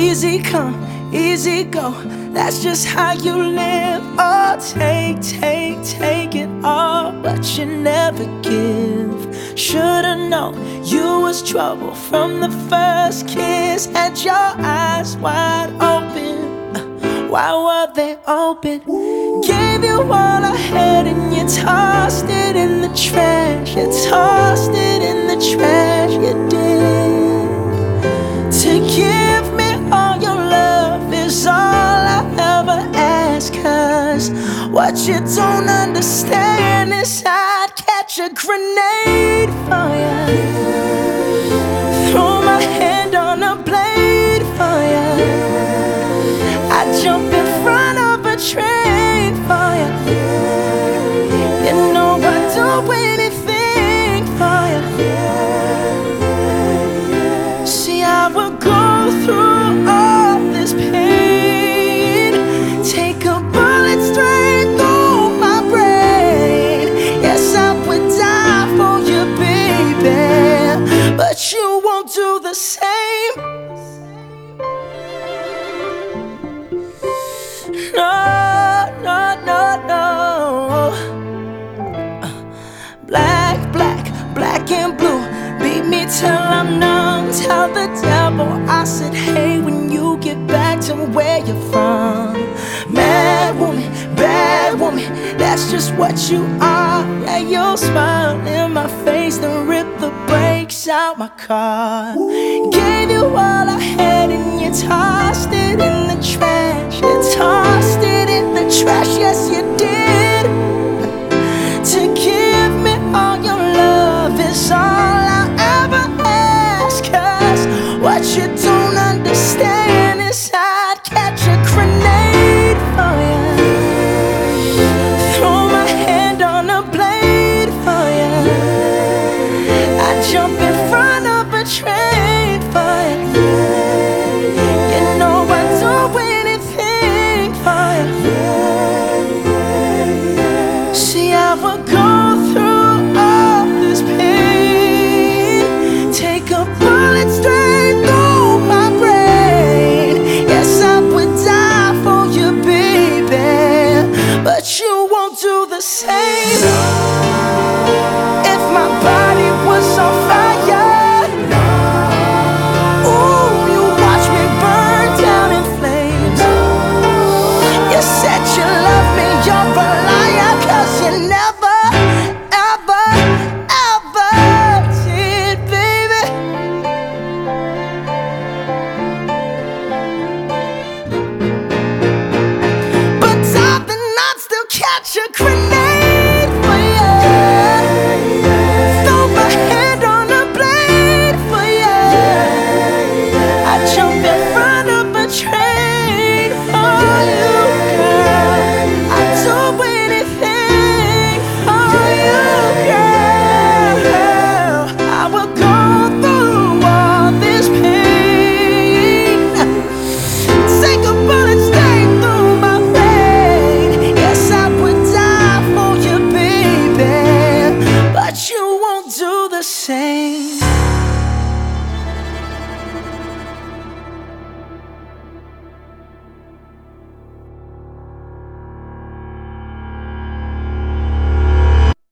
Easy come, easy go, that's just how you live. Oh, take it all, but you never give. Should've known you was trouble from the first kiss. Had your eyes wide open, why were they open? Gave you all I had and you tossed it in the trash. You tossed it in the trash, you did. To give me all your love is all I ever ask. Cause what you don't understand is I'd catch a grenade for you, throw my hand on a blade for you, I'd jump in front of a train for you. You know I'd do anything for you. See, I will go through all this pain, take a bullet straight through my brain. Yes, I would die for you, baby, but you won't do the same. No, no, no, no. Black and blue, beat me till I'm numb. Tell the devil I said hey when you get back to where you're from. Bad woman, that's just what you are. Yeah, you'll smile in my face, then rip the brakes out my car. Gave you all I had and you tossed it in the trash. You tossed it in the trash, yes you did. To give me all your love is all I ever ask. Cause what you do